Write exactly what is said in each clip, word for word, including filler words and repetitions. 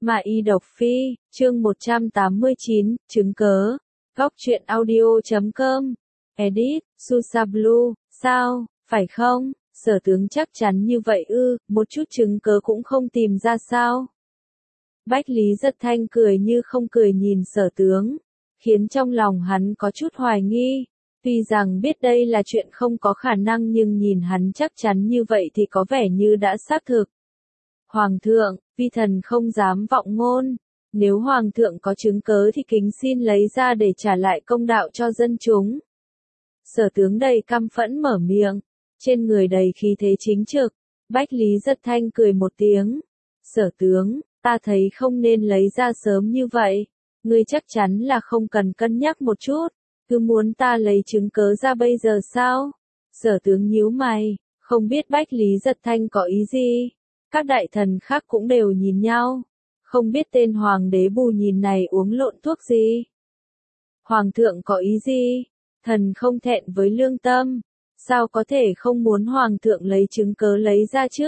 Mà y độc phi, chương một trăm tám mươi chín, chứng cớ. Góc truyện audio chấm com. Edit, Susablu, sao, phải không? Sở tướng chắc chắn như vậy ư, một chút chứng cớ cũng không tìm ra sao? Bách Lý Giật Thanh cười như không cười nhìn sở tướng, khiến trong lòng hắn có chút hoài nghi. Tuy rằng biết đây là chuyện không có khả năng nhưng nhìn hắn chắc chắn như vậy thì có vẻ như đã xác thực. Hoàng thượng, vi thần không dám vọng ngôn. Nếu Hoàng thượng có chứng cớ thì kính xin lấy ra để trả lại công đạo cho dân chúng. Sở tướng đầy căm phẫn mở miệng, trên người đầy khí thế chính trực. Bách Lý Giật Thanh cười một tiếng. Sở tướng, ta thấy không nên lấy ra sớm như vậy. Ngươi chắc chắn là không cần cân nhắc một chút. Cứ muốn ta lấy chứng cớ ra bây giờ sao? Sở tướng nhíu mày, không biết Bách Lý Giật Thanh có ý gì. Các đại thần khác cũng đều nhìn nhau. Không biết tên hoàng đế bù nhìn này uống lộn thuốc gì. Hoàng thượng có ý gì? Thần không thẹn với lương tâm. Sao có thể không muốn hoàng thượng lấy chứng cớ lấy ra chứ?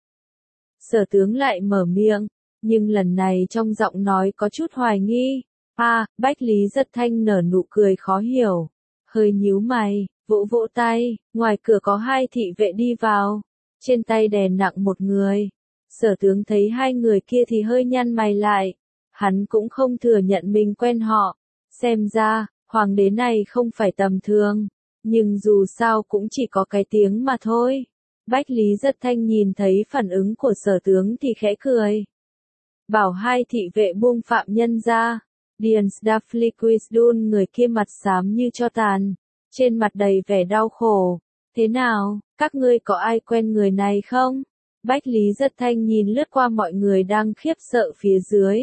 Sở tướng lại mở miệng, nhưng lần này trong giọng nói có chút hoài nghi. À, Bách Lý Giật Thanh nở nụ cười khó hiểu. Hơi nhíu mày, vỗ vỗ tay, ngoài cửa có hai thị vệ đi vào. Trên tay đè nặng một người. Sở tướng thấy hai người kia thì hơi nhăn mày lại. Hắn cũng không thừa nhận mình quen họ. Xem ra, hoàng đế này không phải tầm thường. Nhưng dù sao cũng chỉ có cái tiếng mà thôi. Bách Lý Giật Thanh nhìn thấy phản ứng của sở tướng thì khẽ cười. Bảo hai thị vệ buông phạm nhân ra. Điền Stafliquisdun người kia mặt xám như tro tàn. Trên mặt đầy vẻ đau khổ. Thế nào, các ngươi có ai quen người này không? Bách Lý Giật Thanh nhìn lướt qua mọi người đang khiếp sợ phía dưới.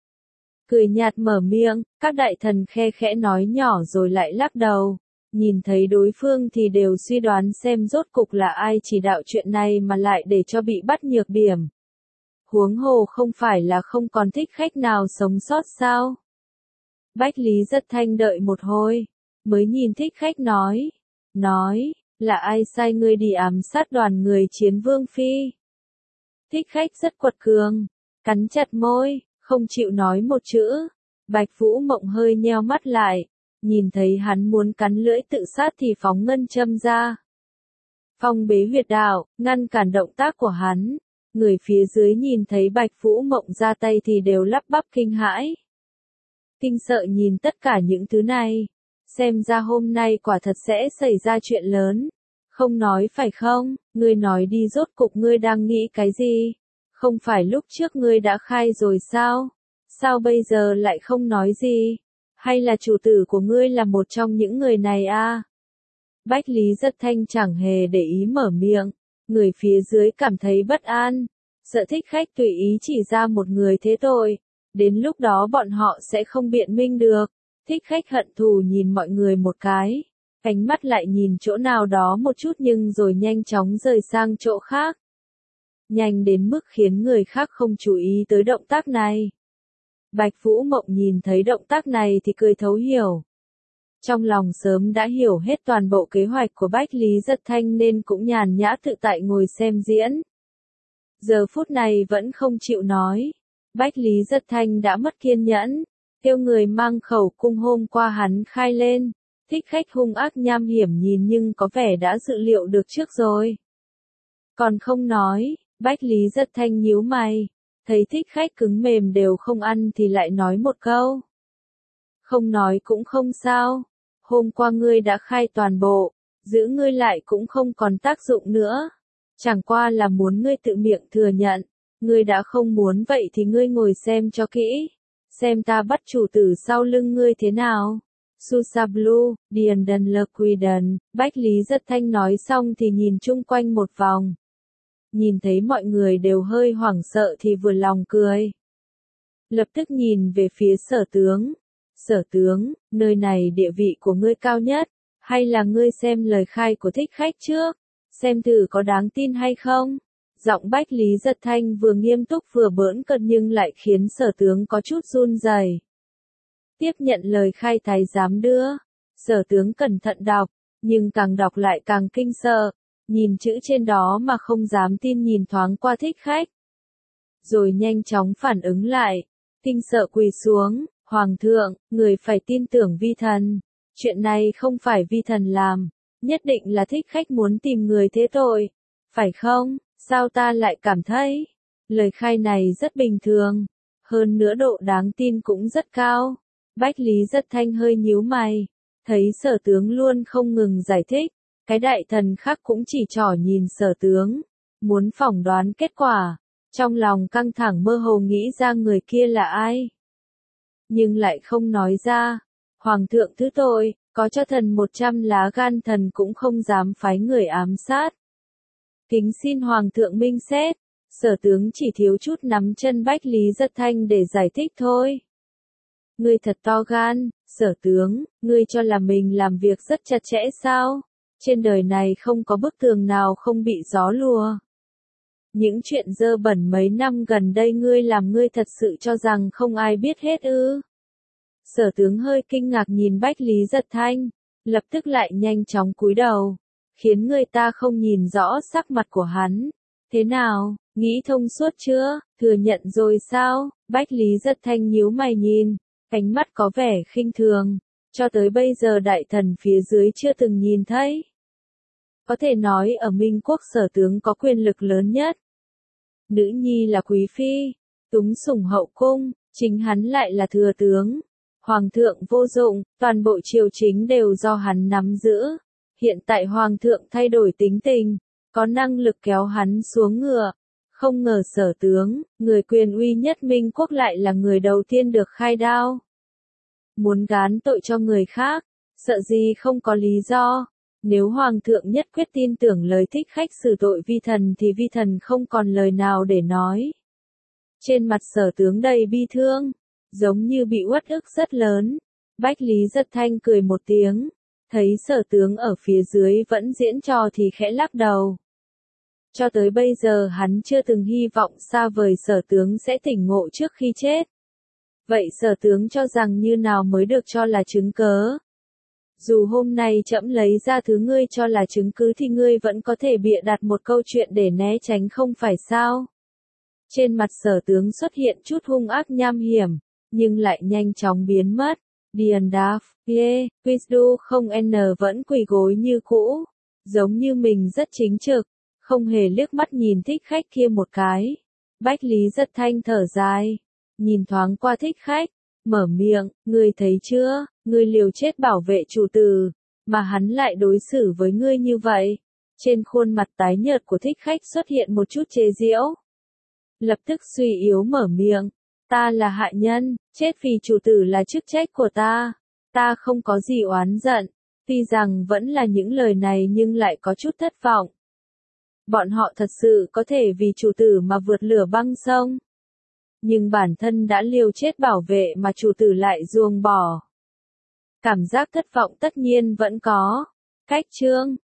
Cười nhạt mở miệng, các đại thần khe khẽ nói nhỏ rồi lại lắc đầu. Nhìn thấy đối phương thì đều suy đoán xem rốt cục là ai chỉ đạo chuyện này mà lại để cho bị bắt nhược điểm. Huống hồ không phải là không còn thích khách nào sống sót sao? Bách Lý Giật Thanh đợi một hồi, mới nhìn thích khách nói. Nói, là ai sai ngươi đi ám sát đoàn người chiến vương phi? Thích khách rất quật cường, cắn chặt môi, không chịu nói một chữ. Bạch Vũ Mộng hơi nheo mắt lại, nhìn thấy hắn muốn cắn lưỡi tự sát thì phóng ngân châm ra. Phong bế huyệt đạo, ngăn cản động tác của hắn. Người phía dưới nhìn thấy Bạch Vũ Mộng ra tay thì đều lắp bắp kinh hãi. Kinh sợ nhìn tất cả những thứ này. Xem ra hôm nay quả thật sẽ xảy ra chuyện lớn. Không nói phải không, ngươi nói đi rốt cục ngươi đang nghĩ cái gì? Không phải lúc trước ngươi đã khai rồi sao? Sao bây giờ lại không nói gì? Hay là chủ tử của ngươi là một trong những người này à? Bách Lý Giật Thanh chẳng hề để ý mở miệng. Người phía dưới cảm thấy bất an. Sợ thích khách tùy ý chỉ ra một người thế tội. Đến lúc đó bọn họ sẽ không biện minh được. Thích khách hận thù nhìn mọi người một cái. Ánh mắt lại nhìn chỗ nào đó một chút nhưng rồi nhanh chóng rời sang chỗ khác. Nhanh đến mức khiến người khác không chú ý tới động tác này. Bạch Vũ Mộng nhìn thấy động tác này thì cười thấu hiểu. Trong lòng sớm đã hiểu hết toàn bộ kế hoạch của Bách Lý Giật Thanh nên cũng nhàn nhã tự tại ngồi xem diễn. Giờ phút này vẫn không chịu nói. Bách Lý Giật Thanh đã mất kiên nhẫn. Kêu người mang khẩu cung hôm qua hắn khai lên. Thích khách hung ác nham hiểm nhìn nhưng có vẻ đã dự liệu được trước rồi. Còn không nói, Bách Lý Giật Thanh nhíu mày. Thấy thích khách cứng mềm đều không ăn thì lại nói một câu. Không nói cũng không sao. Hôm qua ngươi đã khai toàn bộ, giữ ngươi lại cũng không còn tác dụng nữa. Chẳng qua là muốn ngươi tự miệng thừa nhận. Ngươi đã không muốn vậy thì ngươi ngồi xem cho kỹ. Xem ta bắt chủ tử sau lưng ngươi thế nào. Susablu, Điền Đần Lơ Quy Đần, Bách Lý Giật Thanh nói xong thì nhìn chung quanh một vòng. Nhìn thấy mọi người đều hơi hoảng sợ thì vừa lòng cười. Lập tức nhìn về phía sở tướng. Sở tướng, nơi này địa vị của ngươi cao nhất, hay là ngươi xem lời khai của thích khách trước, xem thử có đáng tin hay không? Giọng Bách Lý Giật Thanh vừa nghiêm túc vừa bỡn cợt nhưng lại khiến sở tướng có chút run rẩy. Tiếp nhận lời khai thái giám đưa, sở tướng cẩn thận đọc, nhưng càng đọc lại càng kinh sợ, nhìn chữ trên đó mà không dám tin nhìn thoáng qua thích khách. rồi nhanh chóng phản ứng lại, kinh sợ quỳ xuống, Hoàng thượng, người phải tin tưởng vi thần, chuyện này không phải vi thần làm, nhất định là thích khách muốn tìm người thế tội, phải không? Sao ta lại cảm thấy, lời khai này rất bình thường, hơn nữa độ đáng tin cũng rất cao. Bách Lý Giật Thanh hơi nhíu mày, thấy sở tướng luôn không ngừng giải thích, cái đại thần khác cũng chỉ trỏ nhìn sở tướng, muốn phỏng đoán kết quả, trong lòng căng thẳng mơ hồ nghĩ ra người kia là ai. Nhưng lại không nói ra, Hoàng thượng thứ tội, có cho thần một trăm lá gan thần cũng không dám phái người ám sát. Kính xin Hoàng thượng minh xét, sở tướng chỉ thiếu chút nắm chân Bách Lý Giật Thanh để giải thích thôi. Ngươi thật to gan, sở tướng, ngươi cho là mình làm việc rất chặt chẽ sao? Trên đời này không có bức tường nào không bị gió lùa. Những chuyện dơ bẩn mấy năm gần đây ngươi làm ngươi thật sự cho rằng không ai biết hết ư? Sở tướng hơi kinh ngạc nhìn Bách Lý Giật Thanh, lập tức lại nhanh chóng cúi đầu, khiến người ta không nhìn rõ sắc mặt của hắn. Thế nào, nghĩ thông suốt chưa, thừa nhận rồi sao? Bách Lý Giật Thanh nhíu mày nhìn, ánh mắt có vẻ khinh thường, cho tới bây giờ đại thần phía dưới chưa từng nhìn thấy. Có thể nói ở Minh Quốc sở tướng có quyền lực lớn nhất. Nữ nhi là quý phi, túng sủng hậu cung, chính hắn lại là thừa tướng. Hoàng thượng vô dụng, toàn bộ triều chính đều do hắn nắm giữ. Hiện tại hoàng thượng thay đổi tính tình, có năng lực kéo hắn xuống ngựa. Không ngờ sở tướng, người quyền uy nhất Minh Quốc lại là người đầu tiên được khai đao. Muốn gán tội cho người khác, sợ gì không có lý do. Nếu Hoàng thượng nhất quyết tin tưởng lời thích khách xử tội vi thần thì vi thần không còn lời nào để nói. Trên mặt sở tướng đầy bi thương, giống như bị uất ức rất lớn. Bách Lý Giật Thanh cười một tiếng, thấy sở tướng ở phía dưới vẫn diễn trò thì khẽ lắc đầu. Cho tới bây giờ hắn chưa từng hy vọng xa vời sở tướng sẽ tỉnh ngộ trước khi chết. Vậy sở tướng cho rằng như nào mới được cho là chứng cớ? Dù hôm nay trẫm lấy ra thứ ngươi cho là chứng cứ thì ngươi vẫn có thể bịa đặt một câu chuyện để né tránh không phải sao? Trên mặt sở tướng xuất hiện chút hung ác nham hiểm, nhưng lại nhanh chóng biến mất. Điền đáp, yeah, Quizdu không n vẫn quỳ gối như cũ, giống như mình rất chính trực, không hề liếc mắt nhìn thích khách kia một cái. Bách Lý Giật Thanh thở dài, nhìn thoáng qua thích khách, mở miệng, ngươi thấy chưa, ngươi liều chết bảo vệ chủ tử, mà hắn lại đối xử với ngươi như vậy. Trên khuôn mặt tái nhợt của thích khách xuất hiện một chút chế giễu. Lập tức suy yếu mở miệng, ta là hạ nhân, chết vì chủ tử là chức trách của ta, ta không có gì oán giận, tuy rằng vẫn là những lời này nhưng lại có chút thất vọng. Bọn họ thật sự có thể vì chủ tử mà vượt lửa băng sông. Nhưng bản thân đã liều chết bảo vệ mà chủ tử lại ruồng bỏ. Cảm giác thất vọng tất nhiên vẫn có. Cách chương